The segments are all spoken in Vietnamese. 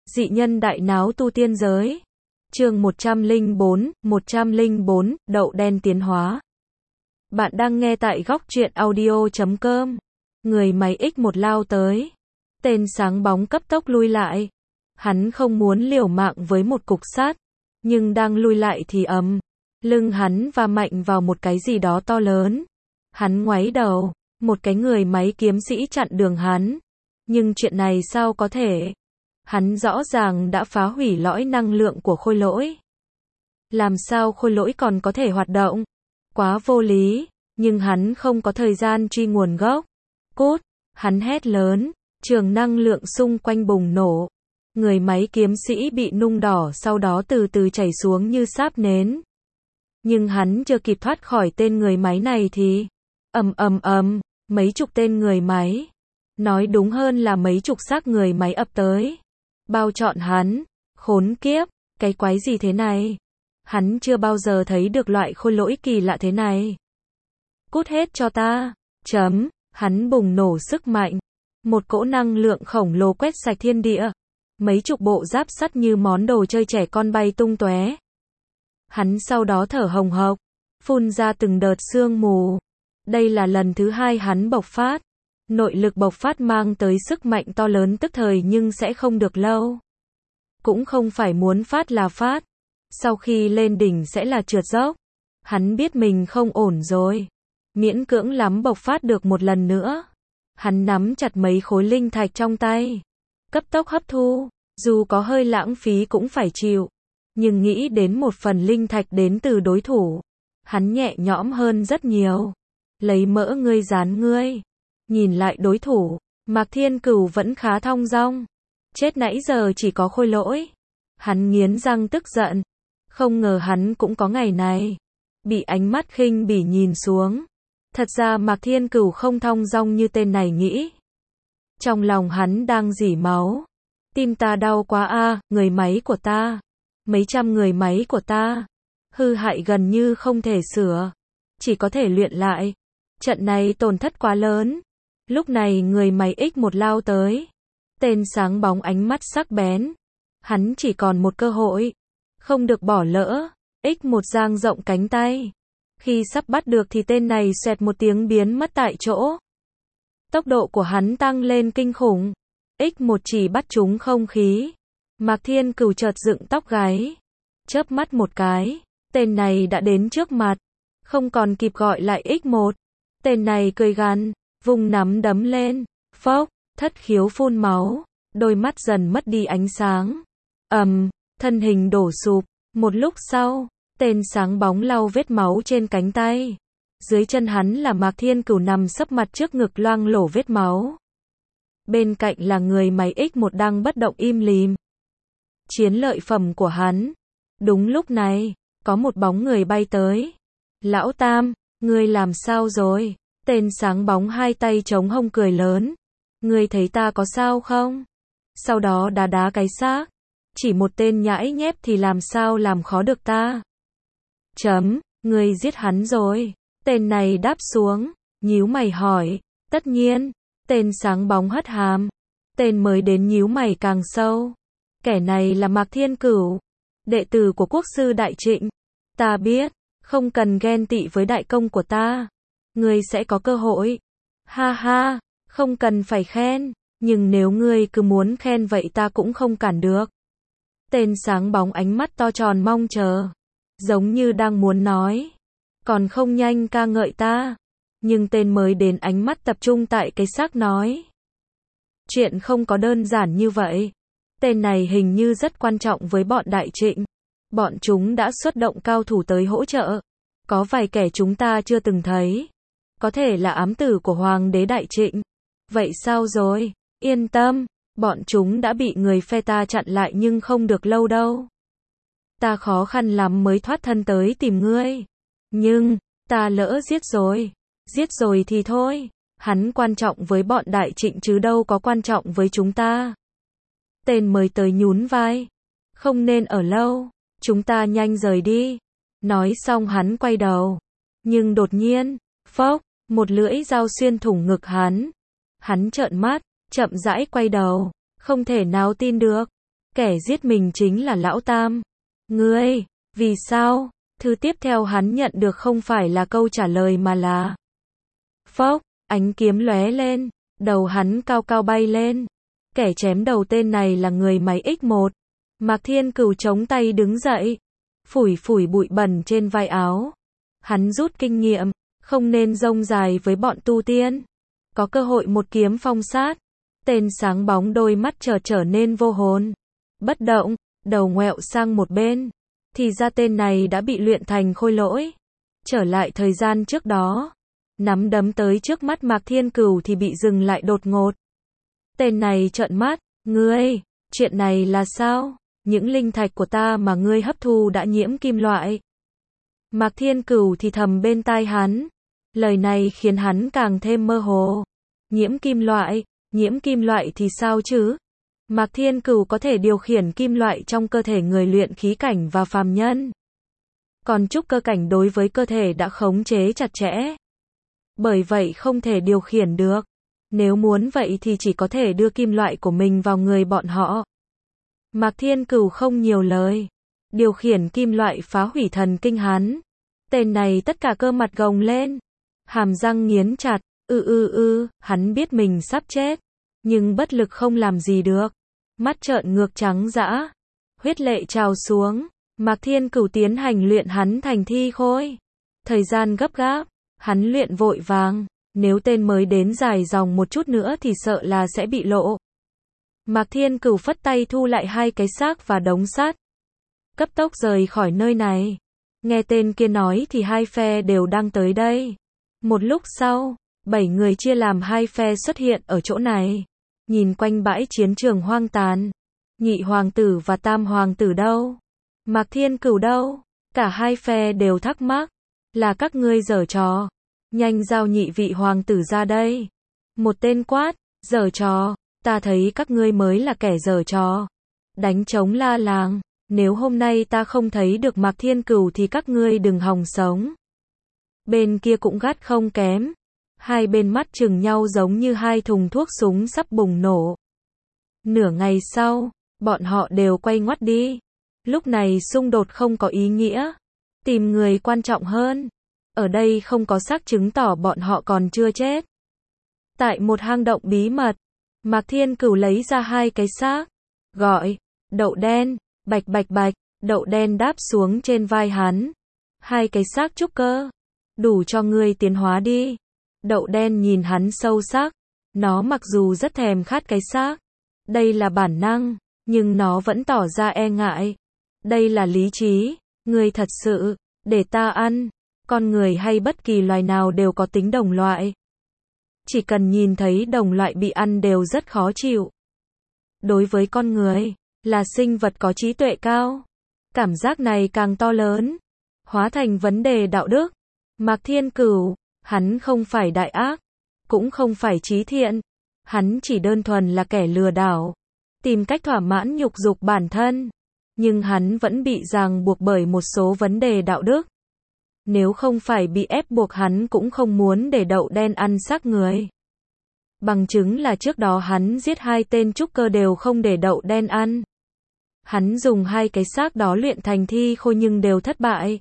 Dị nhân đại náo tu tiên giới. Chương 104, đậu đen tiến hóa. Bạn đang nghe tại góc truyện audio.com. Người máy X1 lao tới. Tên sáng bóng cấp tốc lui lại. Hắn không muốn liều mạng với một cục sắt, nhưng đang lui lại thì lưng hắn va mạnh vào một cái gì đó to lớn. Hắn ngoáy đầu, một cái người máy kiếm sĩ chặn đường hắn. Nhưng chuyện này sao có thể? Hắn rõ ràng đã phá hủy lõi năng lượng của khôi lỗi. Làm sao khôi lỗi còn có thể hoạt động? Quá vô lý, nhưng hắn không có thời gian truy nguồn gốc. Cút, hắn hét lớn, trường năng lượng xung quanh bùng nổ. Người máy kiếm sĩ bị nung đỏ sau đó từ từ chảy xuống như sáp nến. Nhưng hắn chưa kịp thoát khỏi tên người máy này thì mấy chục tên người máy, nói đúng hơn là mấy chục xác người máy ập tới, bao trọn hắn. Khốn kiếp, cái quái gì thế này? Hắn chưa bao giờ thấy được loại khôi lỗi kỳ lạ thế này. Cút hết cho ta. Hắn bùng nổ sức mạnh. Một cỗ năng lượng khổng lồ quét sạch thiên địa. Mấy chục bộ giáp sắt như món đồ chơi trẻ con bay tung tóe. Hắn sau đó thở hồng hộc, phun ra từng đợt sương mù. Đây là lần thứ hai hắn bộc phát. Nội lực bộc phát mang tới sức mạnh to lớn tức thời nhưng sẽ không được lâu. Cũng không phải muốn phát là phát. Sau khi lên đỉnh sẽ là trượt dốc. Hắn biết mình không ổn rồi. Miễn cưỡng lắm bộc phát được một lần nữa. Hắn nắm chặt mấy khối linh thạch trong tay. Cấp tốc hấp thu. Dù có hơi lãng phí cũng phải chịu. Nhưng nghĩ đến một phần linh thạch đến từ đối thủ. Hắn nhẹ nhõm hơn rất nhiều. Lấy mỡ ngươi dán ngươi. Nhìn lại đối thủ, Mạc Thiên Cửu vẫn khá thong dong. Chết nãy giờ chỉ có khôi lỗi. Hắn nghiến răng tức giận. Không ngờ hắn cũng có ngày này. Bị ánh mắt khinh bỉ nhìn xuống. Thật ra Mạc Thiên Cửu không thong dong như tên này nghĩ. Trong lòng hắn đang rỉ máu. Tim ta đau quá a, người máy của ta. Mấy trăm người máy của ta. Hư hại gần như không thể sửa. Chỉ có thể luyện lại. Trận này tổn thất quá lớn. Lúc này người máy X1 lao tới. Tên sáng bóng ánh mắt sắc bén. Hắn chỉ còn một cơ hội. Không được bỏ lỡ. X1 dang rộng cánh tay. Khi sắp bắt được thì tên này xoẹt một tiếng biến mất tại chỗ. Tốc độ của hắn tăng lên kinh khủng. X1 chỉ bắt trúng không khí. Mạc Thiên Cửu chợt dựng tóc gáy. Chớp mắt một cái. Tên này đã đến trước mặt. Không còn kịp gọi lại X1. Tên này cười gằn. Vùng nắm đấm lên. Phốc, thất khiếu phun máu. Đôi mắt dần mất đi ánh sáng. Thân hình đổ sụp. Một lúc sau, tên sáng bóng lau vết máu trên cánh tay. Dưới chân hắn là Mạc Thiên Cửu nằm sấp mặt trước ngực loang lổ vết máu. Bên cạnh là người máy X1 đang bất động im lìm. Chiến lợi phẩm của hắn. Đúng lúc này, có một bóng người bay tới. Lão Tam, ngươi làm sao rồi? Tên sáng bóng hai tay chống hông cười lớn. Ngươi thấy ta có sao không? Sau đó đá cái xác. Chỉ một tên nhãi nhép thì làm sao làm khó được ta? Ngươi giết hắn rồi. Tên này đáp xuống, nhíu mày hỏi. Tất nhiên. Tên sáng bóng hất hàm. Tên mới đến nhíu mày càng sâu. Kẻ này là Mạc Thiên Cửu, đệ tử của quốc sư Đại Trịnh. Ta biết, không cần ghen tị với đại công của ta. Ngươi sẽ có cơ hội. Ha ha, không cần phải khen. Nhưng nếu ngươi cứ muốn khen vậy ta cũng không cản được. Tên sáng bóng ánh mắt to tròn mong chờ. Giống như đang muốn nói. Còn không nhanh ca ngợi ta. Nhưng tên mới đến ánh mắt tập trung tại cái xác nói. Chuyện không có đơn giản như vậy. Tên này hình như rất quan trọng với bọn Đại Trịnh. Bọn chúng đã xuất động cao thủ tới hỗ trợ. Có vài kẻ chúng ta chưa từng thấy. Có thể là ám tử của Hoàng đế Đại Trịnh. Vậy sao rồi? Yên tâm, bọn chúng đã bị người phe ta chặn lại nhưng không được lâu đâu. Ta khó khăn lắm mới thoát thân tới tìm ngươi. Nhưng, ta lỡ giết rồi. Giết rồi thì thôi. Hắn quan trọng với bọn Đại Trịnh chứ đâu có quan trọng với chúng ta. Tên mới tới nhún vai. Không nên ở lâu. Chúng ta nhanh rời đi. Nói xong hắn quay đầu. Nhưng đột nhiên, phốc, một lưỡi dao xuyên thủng ngực hắn. Hắn trợn mắt, chậm rãi quay đầu. Không thể nào tin được. Kẻ giết mình chính là Lão Tam. Ngươi, vì sao? Thư tiếp theo hắn nhận được không phải là câu trả lời mà là phốc, ánh kiếm lóe lên, đầu hắn cao cao bay lên. Kẻ chém đầu tên này là người máy X1. Mạc Thiên Cửu chống tay đứng dậy, phủi phủi bụi bẩn trên vai áo. Hắn rút kinh nghiệm, không nên rông dài với bọn tu tiên. Có cơ hội một kiếm phong sát. Tên sáng bóng đôi mắt trở nên vô hồn, bất động, đầu ngoẹo sang một bên. Thì ra tên này đã bị luyện thành khôi lỗi. Trở lại thời gian trước đó, nắm đấm tới trước mắt Mạc Thiên Cửu thì bị dừng lại đột ngột. Tên này trợn mắt, ngươi, chuyện này là sao? Những linh thạch của ta mà ngươi hấp thu đã nhiễm kim loại. Mạc Thiên Cửu thì thầm bên tai hắn. Lời này khiến hắn càng thêm mơ hồ. Nhiễm kim loại thì sao chứ? Mạc Thiên Cửu có thể điều khiển kim loại trong cơ thể người luyện khí cảnh và phàm nhân. Còn trúc cơ cảnh đối với cơ thể đã khống chế chặt chẽ. Bởi vậy không thể điều khiển được. Nếu muốn vậy thì chỉ có thể đưa kim loại của mình vào người bọn họ. Mạc Thiên Cửu không nhiều lời. Điều khiển kim loại phá hủy thần kinh hắn. Tên này tất cả cơ mặt gồng lên. Hàm răng nghiến chặt. Hắn biết mình sắp chết. Nhưng bất lực không làm gì được. Mắt trợn ngược trắng dã. Huyết lệ trào xuống. Mạc Thiên Cửu tiến hành luyện hắn thành thi khôi. Thời gian gấp gáp. Hắn luyện vội vàng. Nếu tên mới đến dài dòng một chút nữa thì sợ là sẽ bị lộ. Mạc Thiên Cửu phất tay thu lại hai cái xác và đống sắt. Cấp tốc rời khỏi nơi này. Nghe tên kia nói thì hai phe đều đang tới đây. Một lúc sau, 7 người chia làm hai phe xuất hiện ở chỗ này. Nhìn quanh bãi chiến trường hoang tàn. Nhị hoàng tử và tam hoàng tử đâu? Mạc Thiên Cửu đâu? Cả hai phe đều thắc mắc. Là các ngươi giở trò. Nhanh giao nhị vị hoàng tử ra đây. Một tên quát, giở trò, ta thấy các ngươi mới là kẻ giở trò. Đánh trống la làng, nếu hôm nay ta không thấy được Mạc Thiên Cửu thì các ngươi đừng hòng sống. Bên kia cũng gắt không kém. Hai bên mắt chừng nhau giống như hai thùng thuốc súng sắp bùng nổ. Nửa ngày sau, bọn họ đều quay ngoắt đi. Lúc này xung đột không có ý nghĩa. Tìm người quan trọng hơn. Ở đây không có xác chứng tỏ bọn họ còn chưa chết. Tại một hang động bí mật, Mạc Thiên Cửu lấy ra hai cái xác. Gọi, đậu đen, bạch bạch bạch, đậu đen đáp xuống trên vai hắn. Hai cái xác trúc cơ. Đủ cho ngươi tiến hóa đi. Đậu đen nhìn hắn sâu sắc. Nó mặc dù rất thèm khát cái xác. Đây là bản năng, nhưng nó vẫn tỏ ra e ngại. Đây là lý trí. Ngươi thật sự, để ta ăn. Con người hay bất kỳ loài nào đều có tính đồng loại. Chỉ cần nhìn thấy đồng loại bị ăn đều rất khó chịu. Đối với con người, là sinh vật có trí tuệ cao. Cảm giác này càng to lớn. Hóa thành vấn đề đạo đức. Mạc Thiên Cửu, hắn không phải đại ác. Cũng không phải trí thiện. Hắn chỉ đơn thuần là kẻ lừa đảo. Tìm cách thỏa mãn nhục dục bản thân. Nhưng hắn vẫn bị ràng buộc bởi một số vấn đề đạo đức. Nếu không phải bị ép buộc hắn cũng không muốn để đậu đen ăn xác người. Bằng chứng là trước đó hắn giết hai tên trúc cơ đều không để đậu đen ăn. Hắn dùng hai cái xác đó luyện thành thi khôi nhưng đều thất bại.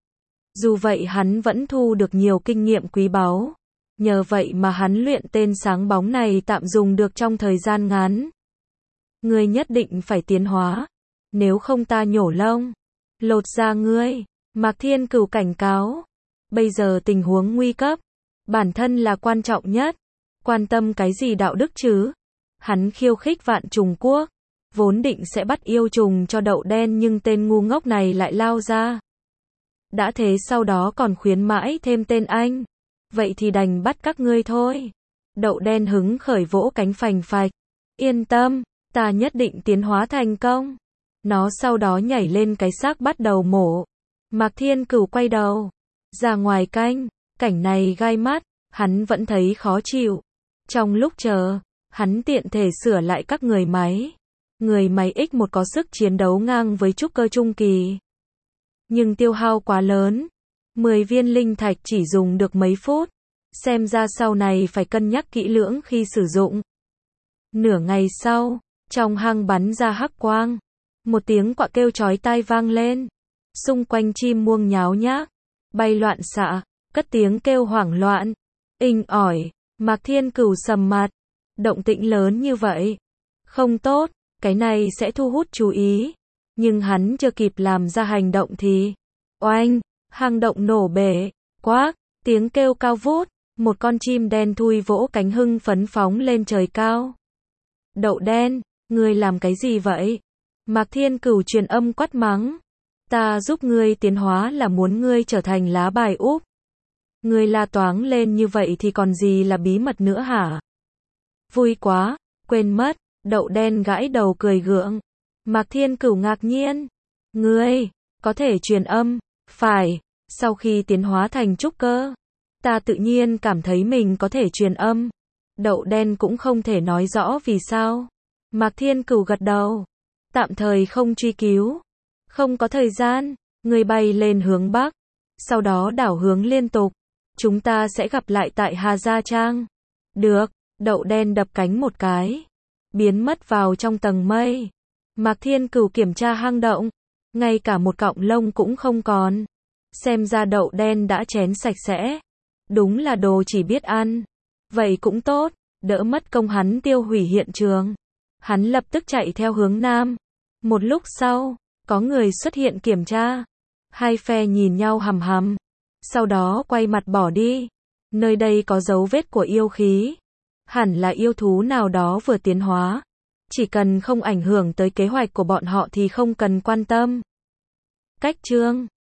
Dù vậy hắn vẫn thu được nhiều kinh nghiệm quý báu. Nhờ vậy mà hắn luyện tên sáng bóng này tạm dùng được trong thời gian ngắn. Ngươi nhất định phải tiến hóa. Nếu không ta nhổ lông. Lột da ngươi. Mạc Thiên Cửu cảnh cáo. Bây giờ tình huống nguy cấp. Bản thân là quan trọng nhất. Quan tâm cái gì đạo đức chứ? Hắn khiêu khích Vạn Trùng Quốc. Vốn định sẽ bắt yêu trùng cho đậu đen nhưng tên ngu ngốc này lại lao ra. Đã thế sau đó còn khuyến mãi thêm tên anh. Vậy thì đành bắt các ngươi thôi. Đậu đen hứng khởi vỗ cánh phành phạch. Yên tâm, ta nhất định tiến hóa thành công. Nó sau đó nhảy lên cái xác bắt đầu mổ. Mạc Thiên Cửu quay đầu. Ra ngoài canh. Cảnh này gai mắt. Hắn vẫn thấy khó chịu. Trong lúc chờ, hắn tiện thể sửa lại các người máy. Người máy X1 có sức chiến đấu ngang với trúc cơ trung kỳ. Nhưng tiêu hao quá lớn. 10 viên linh thạch chỉ dùng được mấy phút. Xem ra sau này phải cân nhắc kỹ lưỡng khi sử dụng. Nửa ngày sau, trong hang bắn ra hắc quang. Một tiếng quạ kêu chói tai vang lên. Xung quanh chim muông nháo nhác, bay loạn xạ, cất tiếng kêu hoảng loạn, inh ỏi. Mạc Thiên Cửu sầm mặt. Động tĩnh lớn như vậy. Không tốt, cái này sẽ thu hút chú ý. Nhưng hắn chưa kịp làm ra hành động thì, oanh, hang động nổ bể, quác, tiếng kêu cao vút, một con chim đen thui vỗ cánh hưng phấn phóng lên trời cao. Đậu đen, ngươi làm cái gì vậy? Mạc Thiên Cửu truyền âm quát mắng. Ta giúp ngươi tiến hóa là muốn ngươi trở thành lá bài úp. Ngươi la toáng lên như vậy thì còn gì là bí mật nữa hả? Vui quá, quên mất, đậu đen gãi đầu cười gượng. Mạc Thiên Cửu ngạc nhiên. Ngươi, có thể truyền âm, phải, sau khi tiến hóa thành trúc cơ. Ta tự nhiên cảm thấy mình có thể truyền âm. Đậu đen cũng không thể nói rõ vì sao. Mạc Thiên Cửu gật đầu. Tạm thời không truy cứu. Không có thời gian, ngươi bay lên hướng Bắc. Sau đó đảo hướng liên tục. Chúng ta sẽ gặp lại tại Hà Gia Trang. Được, đậu đen đập cánh một cái. Biến mất vào trong tầng mây. Mạc Thiên Cửu kiểm tra hang động. Ngay cả một cọng lông cũng không còn. Xem ra đậu đen đã chén sạch sẽ. Đúng là đồ chỉ biết ăn. Vậy cũng tốt, đỡ mất công hắn tiêu hủy hiện trường. Hắn lập tức chạy theo hướng Nam. Một lúc sau, có người xuất hiện kiểm tra. Hai phe nhìn nhau hằm hằm. Sau đó quay mặt bỏ đi. Nơi đây có dấu vết của yêu khí. Hẳn là yêu thú nào đó vừa tiến hóa. Chỉ cần không ảnh hưởng tới kế hoạch của bọn họ thì không cần quan tâm. Cách chương